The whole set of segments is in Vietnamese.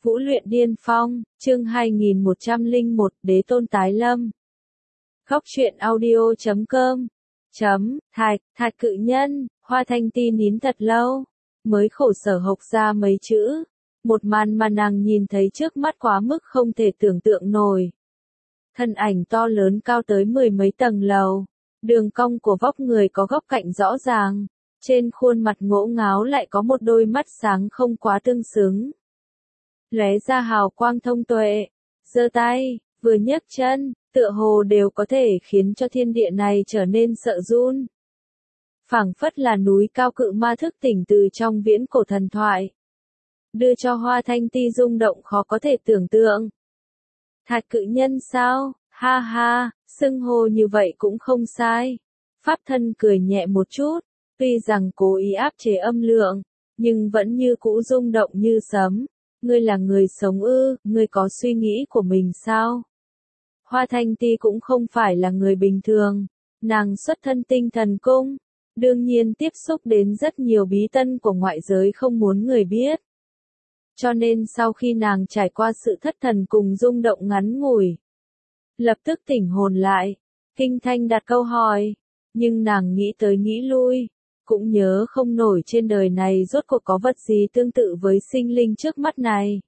Vũ luyện điên phong, chương 2101, Đế tôn tái lâm. Góc truyện audio.com. Thạch cự nhân, Hoa Thanh Ti nín thật lâu, mới khổ sở hộc ra mấy chữ. Một màn mà nàng nhìn thấy trước mắt quá mức không thể tưởng tượng nổi. Thân ảnh to lớn cao tới 10 mấy tầng lầu, đường cong của vóc người có góc cạnh rõ ràng, trên khuôn mặt ngỗ ngáo lại có một đôi mắt sáng không quá tương xứng. Lóe ra hào quang thông tuệ, giơ tay, vừa nhấc chân, tựa hồ đều có thể khiến cho thiên địa này trở nên sợ run. Phảng phất là núi cao cự ma thức tỉnh từ trong viễn cổ thần thoại, đưa cho Hoa Thanh Ti rung động khó có thể tưởng tượng. Thạch cự nhân sao? Ha ha, xưng hô như vậy cũng không sai. Pháp thân cười nhẹ một chút, tuy rằng cố ý áp chế âm lượng, nhưng vẫn như cũ rung động như sấm. Ngươi là người sống ư, ngươi có suy nghĩ của mình sao? Hoa Thanh Ti cũng không phải là người bình thường, nàng xuất thân Tinh Thần Cung, đương nhiên tiếp xúc đến rất nhiều bí tân của ngoại giới không muốn người biết. Cho nên sau khi nàng trải qua sự thất thần cùng rung động ngắn ngủi, lập tức tỉnh hồn lại, kinh thanh đặt câu hỏi, nhưng nàng nghĩ tới nghĩ lui, cũng nhớ không nổi trên đời này rốt cuộc có vật gì tương tự với sinh linh trước mắt này.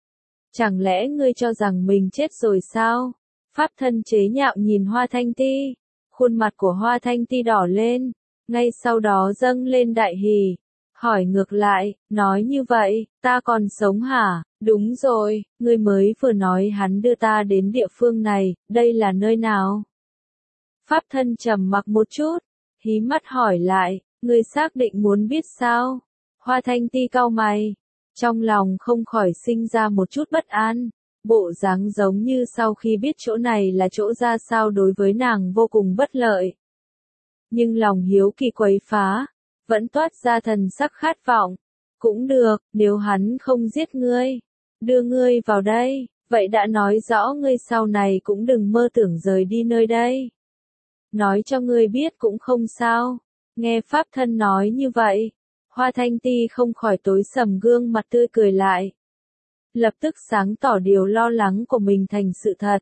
Chẳng lẽ ngươi cho rằng mình chết rồi sao? Pháp thân chế nhạo nhìn Hoa Thanh Ti, khuôn mặt của Hoa Thanh Ti đỏ lên, ngay sau đó dâng lên đại hỉ, hỏi ngược lại, nói như vậy, ta còn sống hả? Đúng rồi, ngươi mới vừa nói hắn đưa ta đến địa phương này, đây là nơi nào? Pháp thân trầm mặc một chút, hí mắt hỏi lại, ngươi xác định muốn biết sao? Hoa Thanh Ti cau mày, trong lòng không khỏi sinh ra một chút bất an, bộ dáng giống như sau khi biết chỗ này là chỗ ra sao đối với nàng vô cùng bất lợi. Nhưng lòng hiếu kỳ quấy phá, vẫn toát ra thần sắc khát vọng. Cũng được, nếu hắn không giết ngươi, đưa ngươi vào đây, vậy đã nói rõ ngươi sau này cũng đừng mơ tưởng rời đi nơi đây. Nói cho ngươi biết cũng không sao. Nghe Pháp thân nói như vậy, Hoa Thanh Ti không khỏi tối sầm gương mặt tươi cười lại. Lập tức sáng tỏ điều lo lắng của mình thành sự thật.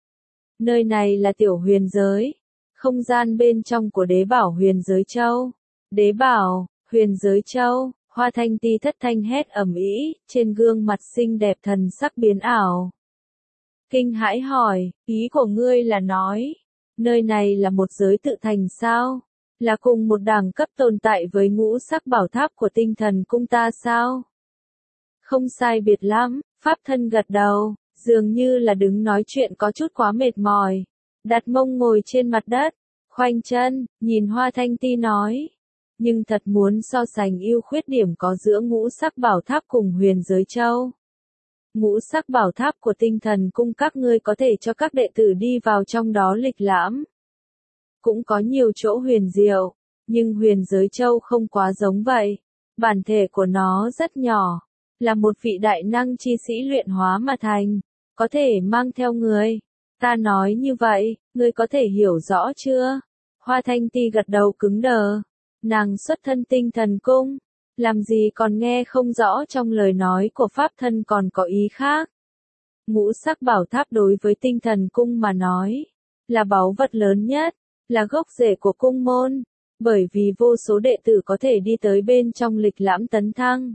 Nơi này là tiểu huyền giới, không gian bên trong của đế bảo huyền giới châu. Đế bảo, huyền giới châu, Hoa Thanh Ti thất thanh hét ầm ĩ, trên gương mặt xinh đẹp thần sắc biến ảo. Kinh hãi hỏi, ý của ngươi là nói, nơi này là một giới tự thành sao? Là cùng một đẳng cấp tồn tại với ngũ sắc bảo tháp của Tinh Thần Cung ta sao? Không sai biệt lắm, Pháp thân gật đầu, dường như là đứng nói chuyện có chút quá mệt mỏi. Đặt mông ngồi trên mặt đất, khoanh chân, nhìn Hoa Thanh Ti nói. Nhưng thật muốn so sánh ưu khuyết điểm có giữa ngũ sắc bảo tháp cùng huyền giới châu. Ngũ sắc bảo tháp của Tinh Thần Cung các ngươi có thể cho các đệ tử đi vào trong đó lịch lãm. Cũng có nhiều chỗ huyền diệu, nhưng huyền giới châu không quá giống vậy. Bản thể của nó rất nhỏ, là một vị đại năng chi sĩ luyện hóa mà thành, có thể mang theo người. Ta nói như vậy, ngươi có thể hiểu rõ chưa? Hoa Thanh Ti gật đầu cứng đờ, nàng xuất thân Tinh Thần Cung, làm gì còn nghe không rõ trong lời nói của Pháp thân còn có ý khác. Ngũ sắc bảo tháp đối với Tinh Thần Cung mà nói, là báu vật lớn nhất, là gốc rễ của cung môn, bởi vì vô số đệ tử có thể đi tới bên trong lịch lãm tấn thăng.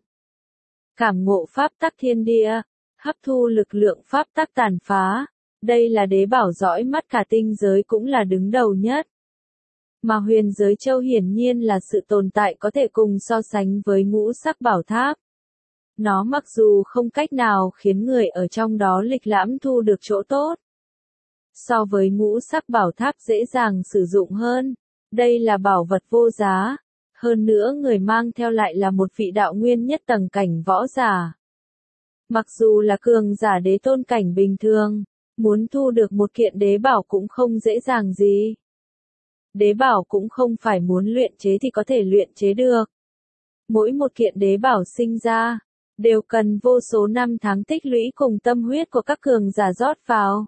Cảm ngộ pháp tắc thiên địa, hấp thu lực lượng pháp tắc tàn phá, đây là đế bảo dõi mắt cả tinh giới cũng là đứng đầu nhất. Mà huyền giới châu hiển nhiên là sự tồn tại có thể cùng so sánh với ngũ sắc bảo tháp. Nó mặc dù không cách nào khiến người ở trong đó lịch lãm thu được chỗ tốt, so với ngũ sắc bảo tháp dễ dàng sử dụng hơn, đây là bảo vật vô giá, hơn nữa người mang theo lại là một vị đạo nguyên nhất tầng cảnh võ giả. Mặc dù là cường giả đế tôn cảnh bình thường, muốn thu được một kiện đế bảo cũng không dễ dàng gì. Đế bảo cũng không phải muốn luyện chế thì có thể luyện chế được. Mỗi một kiện đế bảo sinh ra, đều cần vô số năm tháng tích lũy cùng tâm huyết của các cường giả rót vào.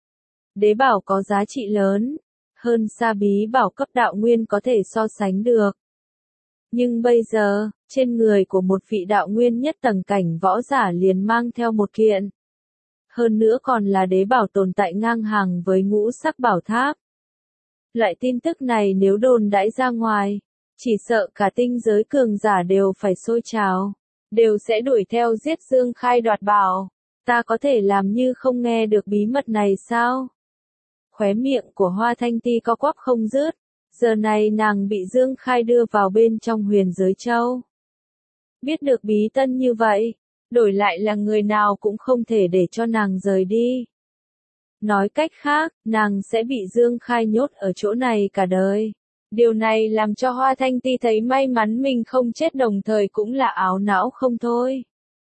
Đế bảo có giá trị lớn, hơn xa bí bảo cấp đạo nguyên có thể so sánh được. Nhưng bây giờ, trên người của một vị đạo nguyên nhất tầng cảnh võ giả liền mang theo một kiện. Hơn nữa còn là đế bảo tồn tại ngang hàng với ngũ sắc bảo tháp. Loại tin tức này nếu đồn đãi ra ngoài, chỉ sợ cả tinh giới cường giả đều phải sôi trào, đều sẽ đuổi theo giết Dương Khai đoạt bảo. Ta có thể làm như không nghe được bí mật này sao? Khóe miệng của Hoa Thanh Ti co quắp không dứt, giờ này nàng bị Dương Khai đưa vào bên trong huyền giới châu. Biết được bí tân như vậy, đổi lại là người nào cũng không thể để cho nàng rời đi. Nói cách khác, nàng sẽ bị Dương Khai nhốt ở chỗ này cả đời. Điều này làm cho Hoa Thanh Ti thấy may mắn mình không chết, đồng thời cũng là áo não không thôi.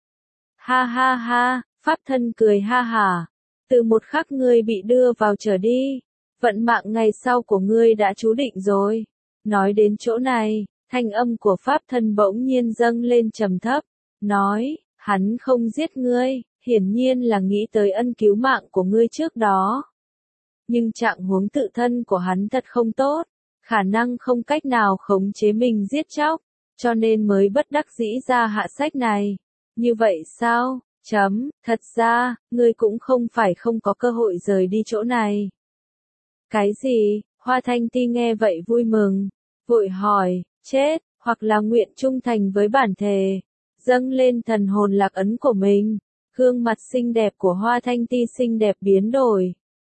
Ha ha ha, Pháp Thân cười ha hả. Từ một khắc ngươi bị đưa vào trở đi, vận mạng ngày sau của ngươi đã chú định rồi. Nói đến chỗ này, thanh âm của Pháp Thân bỗng nhiên dâng lên trầm thấp, nói, hắn không giết ngươi, hiển nhiên là nghĩ tới ân cứu mạng của ngươi trước đó. Nhưng trạng huống tự thân của hắn thật không tốt, khả năng không cách nào khống chế mình giết chóc, cho nên mới bất đắc dĩ ra hạ sách này. Như vậy sao? Thật ra, ngươi cũng không phải không có cơ hội rời đi chỗ này. Cái gì? Hoa Thanh Ti nghe vậy vui mừng, vội hỏi, chết, hoặc là nguyện trung thành với bản thể, dâng lên thần hồn lạc ấn của mình. Gương mặt xinh đẹp của Hoa Thanh Ti xinh đẹp biến đổi.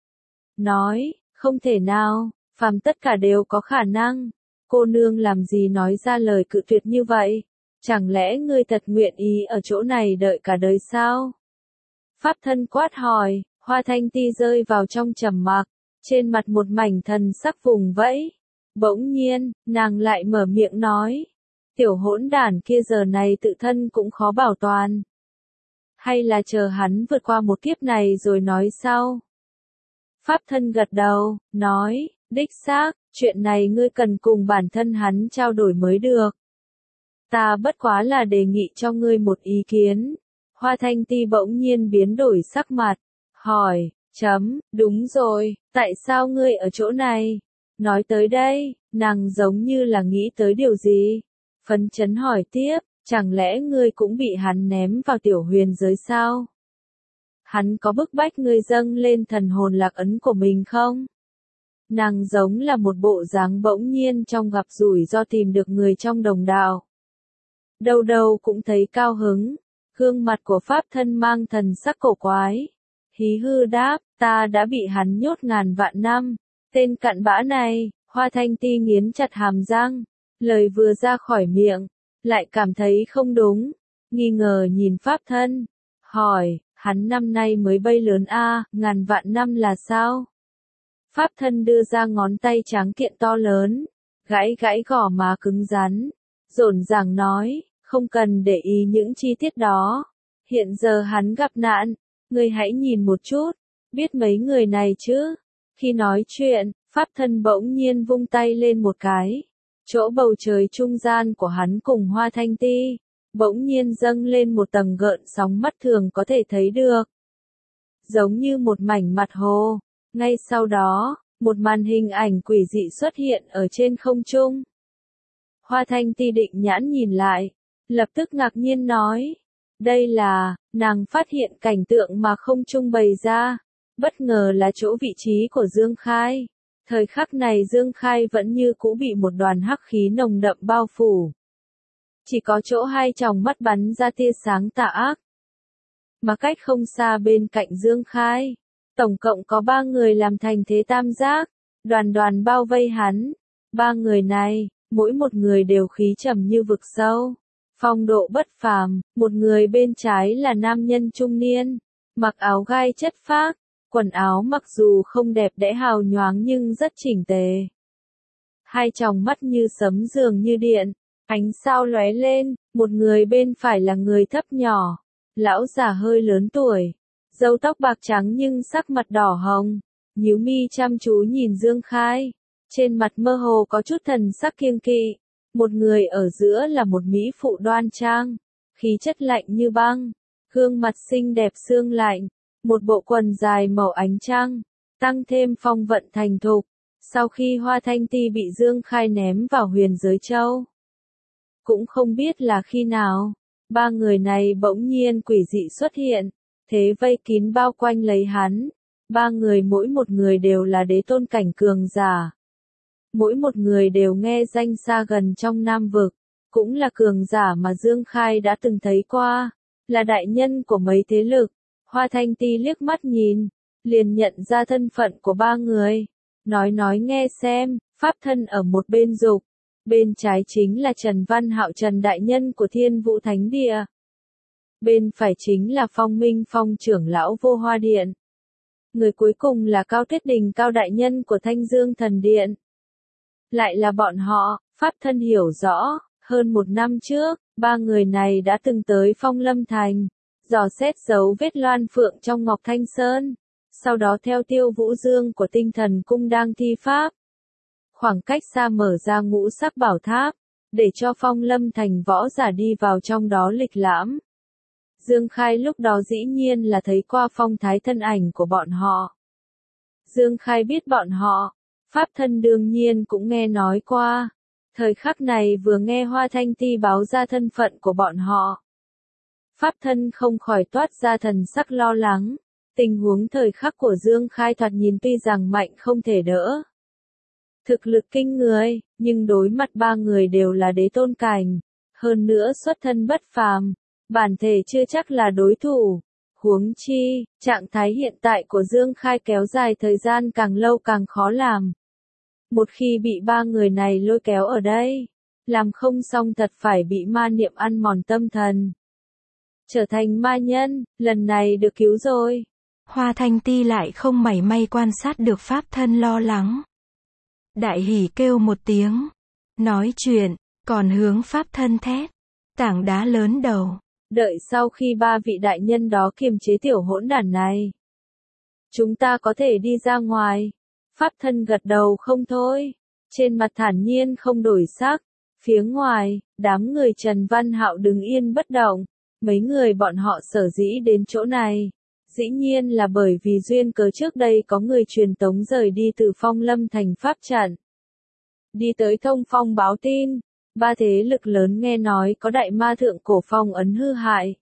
Nói, không thể nào, phàm tất cả đều có khả năng. Cô nương làm gì nói ra lời cự tuyệt như vậy? Chẳng lẽ ngươi thật nguyện ý ở chỗ này đợi cả đời sao? Pháp Thân quát hỏi, Hoa Thanh Ti rơi vào trong trầm mặc, trên mặt một mảnh thần sắc vùng vẫy. Bỗng nhiên, nàng lại mở miệng nói, tiểu hỗn đản kia giờ này tự thân cũng khó bảo toàn. Hay là chờ hắn vượt qua một kiếp này rồi nói sau? Pháp Thân gật đầu, nói, đích xác, chuyện này ngươi cần cùng bản thân hắn trao đổi mới được. Ta bất quá là đề nghị cho ngươi một ý kiến. Hoa Thanh Ti bỗng nhiên biến đổi sắc mặt, hỏi, đúng rồi, tại sao ngươi ở chỗ này? Nói tới đây, nàng giống như là nghĩ tới điều gì. Phấn chấn hỏi tiếp, chẳng lẽ ngươi cũng bị hắn ném vào tiểu huyền giới sao? Hắn có bức bách ngươi dâng lên thần hồn lạc ấn của mình không? Nàng giống là một bộ dáng bỗng nhiên trong gặp rủi ro tìm được người trong đồng đạo. Đâu đâu cũng thấy cao hứng, gương mặt của Pháp Thân mang thần sắc cổ quái. Hí hư đáp, ta đã bị hắn nhốt ngàn vạn năm, tên cặn bã này. Hoa Thanh Ti nghiến chặt hàm răng, lời vừa ra khỏi miệng, lại cảm thấy không đúng, nghi ngờ nhìn Pháp Thân, hỏi, hắn năm nay mới bay lớn a, ngàn vạn năm là sao? Pháp Thân đưa ra ngón tay trắng kiện to lớn, gãi gãi gò má cứng rắn, dồn dàng nói, không cần để ý những chi tiết đó. Hiện giờ hắn gặp nạn, ngươi hãy nhìn một chút, biết mấy người này chứ? Khi nói chuyện, Pháp Thân bỗng nhiên vung tay lên một cái. Chỗ bầu trời trung gian của hắn cùng Hoa Thanh Ti, bỗng nhiên dâng lên một tầng gợn sóng mắt thường có thể thấy được. Giống như một mảnh mặt hồ. Ngay sau đó, một màn hình ảnh quỷ dị xuất hiện ở trên không trung. Hoa Thanh Ti định nhãn nhìn lại, lập tức ngạc nhiên nói. Đây là, nàng phát hiện cảnh tượng mà không trung bày ra. Bất ngờ là chỗ vị trí của Dương Khai. Thời khắc này Dương Khai vẫn như cũ bị một đoàn hắc khí nồng đậm bao phủ. Chỉ có chỗ hai tròng mắt bắn ra tia sáng tà ác. Mà cách không xa bên cạnh Dương Khai, tổng cộng có 3 người làm thành thế tam giác, đoàn đoàn bao vây hắn. 3 người này, mỗi một người đều khí trầm như vực sâu, phong độ bất phàm. Một người bên trái là nam nhân trung niên, mặc áo gai chất phác, quần áo mặc dù không đẹp đẽ hào nhoáng nhưng rất chỉnh tề. Hai tròng mắt như sấm dường như điện, ánh sao lóe lên. Một người bên phải là người thấp nhỏ, lão già hơi lớn tuổi, râu tóc bạc trắng nhưng sắc mặt đỏ hồng, nhíu mi chăm chú nhìn Dương Khai, trên mặt mơ hồ có chút thần sắc kiêng kỵ. Một người ở giữa là một mỹ phụ đoan trang, khí chất lạnh như băng, gương mặt xinh đẹp xương lạnh, một bộ quần dài màu ánh trăng, tăng thêm phong vận thành thục. Sau khi Hoa Thanh Ti bị Dương Khai ném vào huyền giới châu, Cũng không biết là khi nào, ba người này bỗng nhiên quỷ dị xuất hiện, thế vây kín bao quanh lấy hắn. Ba người mỗi một người đều là đế tôn cảnh cường giả. Mỗi một người đều nghe danh xa gần trong Nam vực, cũng là cường giả mà Dương Khai đã từng thấy qua, là đại nhân của mấy thế lực. Hoa Thanh Ti liếc mắt nhìn, liền nhận ra thân phận của ba người. Nói nghe xem, pháp thân ở một bên dục, bên trái chính là Trần Văn Hạo Trần đại nhân của Thiên Vũ Thánh Địa. Bên phải chính là Phong Minh Phong trưởng lão Vô Hoa Điện. Người cuối cùng là Cao Tuyết Đình Cao đại nhân của Thanh Dương Thần Điện. Lại là bọn họ, pháp thân hiểu rõ, hơn một năm trước, ba người này đã từng tới Phong Lâm Thành, dò xét dấu vết Loan Phượng trong Ngọc Thanh Sơn, sau đó theo Tiêu Vũ Dương của Tinh Thần Cung đang thi pháp. Khoảng cách xa mở ra ngũ sắc bảo tháp, để cho Phong Lâm Thành võ giả đi vào trong đó lịch lãm. Dương Khai lúc đó dĩ nhiên là thấy qua phong thái thân ảnh của bọn họ. Dương Khai biết bọn họ, pháp thân đương nhiên cũng nghe nói qua. Thời khắc này vừa nghe Hoa Thanh Ti báo ra thân phận của bọn họ. Pháp thân không khỏi toát ra thần sắc lo lắng. Tình huống thời khắc của Dương Khai thoạt nhìn tuy rằng mạnh không thể đỡ. Thực lực kinh người, nhưng đối mặt ba người đều là đế tôn cảnh. Hơn nữa xuất thân bất phàm, bản thể chưa chắc là đối thủ. Huống chi, trạng thái hiện tại của Dương Khai kéo dài thời gian càng lâu càng khó làm. Một khi bị ba người này lôi kéo ở đây, làm không xong thật phải bị ma niệm ăn mòn tâm thần. Trở thành ma nhân, lần này được cứu rồi. Hoa Thanh Ti lại không mảy may quan sát được pháp thân lo lắng. Đại hỉ kêu một tiếng, nói chuyện, còn hướng pháp thân thét, tảng đá lớn đầu. Đợi sau khi ba vị đại nhân đó kiềm chế tiểu hỗn đản này, chúng ta có thể đi ra ngoài. Pháp thân gật đầu không thôi, trên mặt thản nhiên không đổi sắc. Phía ngoài, đám người Trần Văn Hạo đứng yên bất động. Mấy người bọn họ sở dĩ đến chỗ này, dĩ nhiên là bởi vì duyên cớ trước đây có người truyền tống rời đi từ Phong Lâm Thành pháp trận. Đi tới Thông Phong báo tin, ba thế lực lớn nghe nói có đại ma thượng cổ phong ấn hư hại.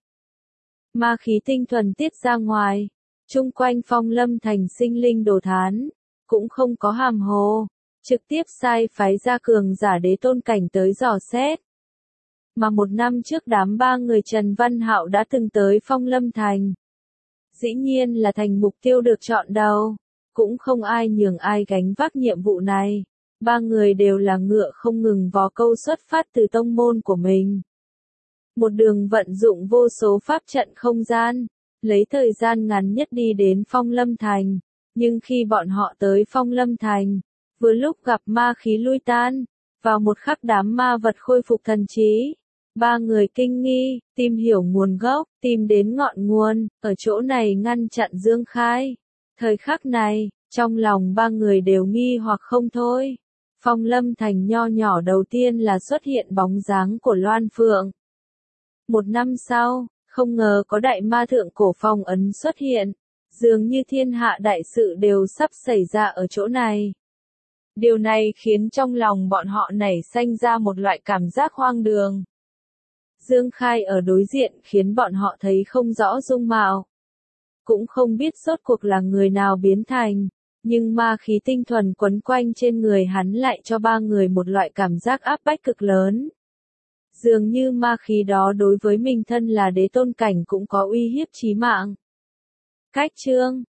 Ma khí tinh thuần tiết ra ngoài, chung quanh Phong Lâm Thành sinh linh đồ thán, cũng không có hàm hồ, trực tiếp sai phái ra cường giả đế tôn cảnh tới dò xét. Mà một năm trước đám ba người Trần Văn Hạo đã từng tới Phong Lâm Thành. Dĩ nhiên là thành mục tiêu được chọn đầu, cũng không ai nhường ai gánh vác nhiệm vụ này. Ba người đều là ngựa không ngừng vó câu xuất phát từ tông môn của mình. Một đường vận dụng vô số pháp trận không gian, lấy thời gian ngắn nhất đi đến Phong Lâm Thành. Nhưng khi bọn họ tới Phong Lâm Thành, vừa lúc gặp ma khí lui tan, vào một khắc đám ma vật khôi phục thần trí. Ba người kinh nghi, tìm hiểu nguồn gốc, tìm đến ngọn nguồn, ở chỗ này ngăn chặn Dương Khai. Thời khắc này, trong lòng ba người đều nghi hoặc không thôi. Phong Lâm Thành nho nhỏ đầu tiên là xuất hiện bóng dáng của Loan Phượng. Một năm sau, không ngờ có đại ma thượng cổ phong ấn xuất hiện. Dường như thiên hạ đại sự đều sắp xảy ra ở chỗ này. Điều này khiến trong lòng bọn họ nảy sinh ra một loại cảm giác hoang đường. Dương Khai ở đối diện khiến bọn họ thấy không rõ dung mạo. Cũng không biết rốt cuộc là người nào biến thành, nhưng ma khí tinh thuần quấn quanh trên người hắn lại cho ba người một loại cảm giác áp bách cực lớn. Dường như ma khí đó đối với mình thân là đế tôn cảnh cũng có uy hiếp chí mạng. Cách chương